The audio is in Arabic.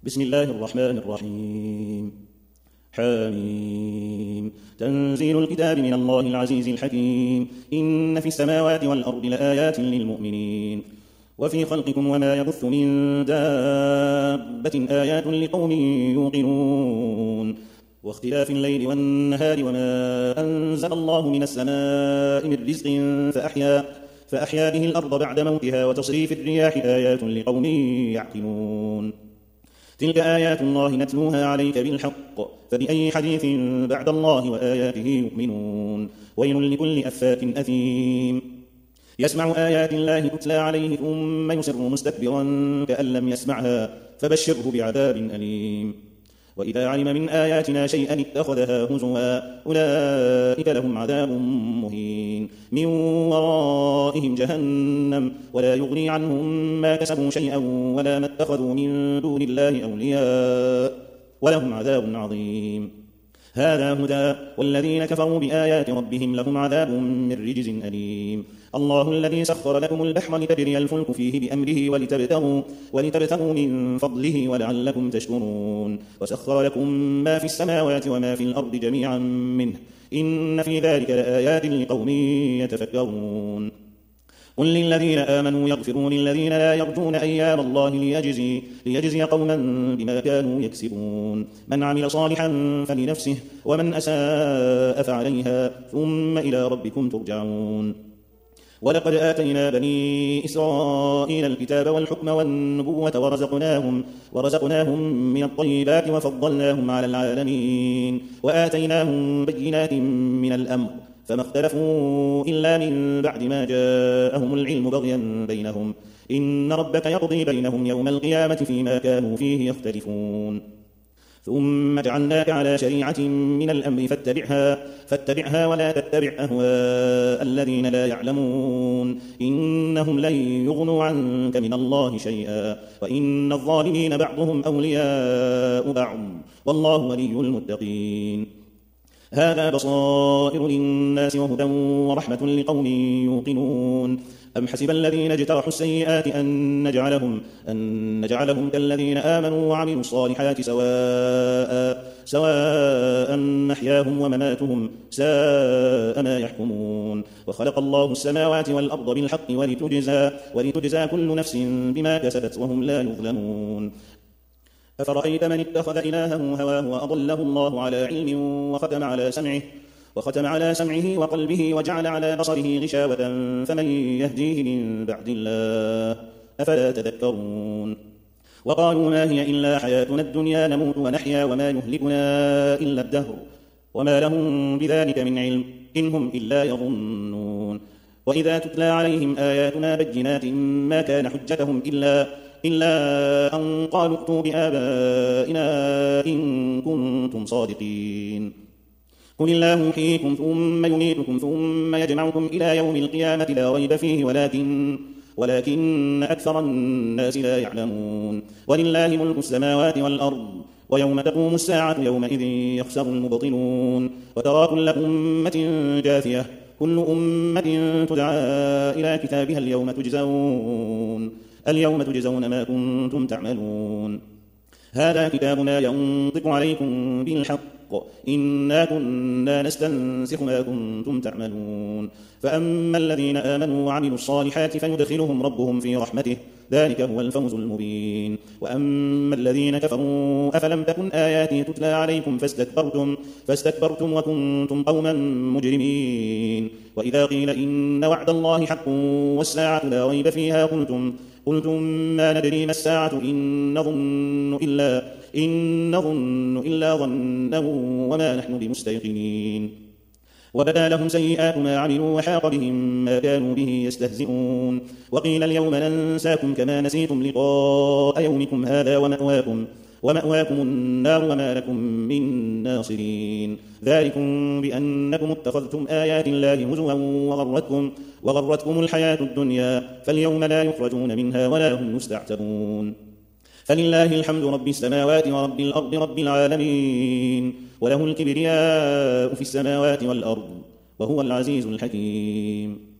بسم الله الرحمن الرحيم حميم تنزيل الكتاب من الله العزيز الحكيم إن في السماوات والأرض لآيات للمؤمنين وفي خلقكم وما يبث من دابة آيات لقوم يوقنون واختلاف الليل والنهار وما أنزل الله من السماء من رزق فأحيا به الأرض بعد موتها وتصريف الرياح آيات لقوم يعقلون تلك آيات الله نتلوها عليك بالحق فبأي حديث بعد الله وآياته يؤمنون ويل لكل أفاك أثيم يسمع آيات الله تتلى عليه ثم يصر مستكبرا كأن لم يسمعها فبشره بعذاب أليم وإذا علم من آياتنا شيئا اتخذها هزوا أولئك لهم عذاب مهين من ورائهم جهنم ولا يغني عنهم ما كسبوا شيئا ولا ما اتخذوا من دون الله أولياء ولهم عذاب عظيم هذا هدى والذين كفروا بآيات ربهم لهم عذاب من رجز أليم الله الذي سخر لكم البحر لتجري الفلك فيه بأمره ولتبتغوا من فضله ولعلكم تشكرون وسخر لكم ما في السماوات وما في الأرض جميعا منه إن في ذلك لآيات لقوم يتفكرون قل للذين آمنوا يغفروا للذين لا يرجون أيام الله ليجزي قوما بما كانوا يكسبون من عمل صالحا فلنفسه ومن أساء فعليها ثم إلى ربكم ترجعون ولقد آتينا بني إسرائيل الكتاب والحكم والنبوة ورزقناهم من الطيبات وفضلناهم على العالمين وآتيناهم بينات من الأمر فما اختلفوا إلا من بعد ما جاءهم العلم بغيا بينهم إن ربك يقضي بينهم يوم القيامة فيما كانوا فيه يختلفون ثم جعلناك على شريعة من الأمر فاتبعها ولا تتبع أهواء الذين لا يعلمون إنهم لن يغنوا عنك من الله شيئا وإن الظالمين بعضهم أولياء بعض والله ولي المتقين هذا بصائر للناس وهدى ورحمة لقوم يوقنون أم حسب الذين اجترحوا السيئات أن نجعلهم كالذين آمنوا وعملوا الصالحات سواء محياهم ومماتهم ساء ما يحكمون وخلق الله السماوات والأرض بالحق ولتجزى كل نفس بما كسبت وهم لا يظلمون أفرأيت من اتخذ إلهه هواه وأضله الله على علم وختم على سمعه وقلبه وجعل على بصره غشاوة فمن يهديه من بعد الله أفلا تذكرون وقالوا ما هي إلا حياتنا الدنيا نموت ونحيا وما يهلكنا إلا الدهر وما لهم بذلك من علم إن هم إلا يظنون وإذا تتلى عليهم آياتنا بينات ما كان حجتهم إلا أن قالوا ائتوا بآبائنا إن كنتم صادقين قل الله يحييكم ثم يميتكم ثم يجمعكم إلى يوم القيامة لا ريب فيه ولكن أكثر الناس لا يعلمون ولله ملك السماوات والأرض ويوم تقوم الساعة يومئذ يخسر المبطلون وترى كل أمة جاثية كل أمة تدعى إلى كتابها اليوم تجزون ما كنتم تعملون هذا كتابنا ينطق عليكم بالحق إنا كنا نستنسخ ما كنتم تعملون فأما الذين آمنوا وعملوا الصالحات فيدخلهم ربهم في رحمته ذلك هو الفوز المبين وأما الذين كفروا أفلم تكن آياتي تتلى عليكم فاستكبرتم وكنتم قوما مجرمين وإذا قيل إن وعد الله حق والساعة لا ريب فيها قلتم ما ندري ما الساعة إن نظن إلا ظنا وما نحن بمستيقنين وبدا لهم سيئات ما عملوا وحاق بهم ما كانوا به يستهزئون وقيل اليوم ننساكم كما نسيتم لقاء يومكم هذا ومأواكم النار وما لكم من ناصرين ذلكم بأنكم اتخذتم آيات الله هزوا وغرتكم الحياة الدنيا فاليوم لا يخرجون منها ولا هم يستعتبون فلله الحمد رب السماوات ورب الأرض رب العالمين وله الكبرياء في السماوات والأرض وهو العزيز الحكيم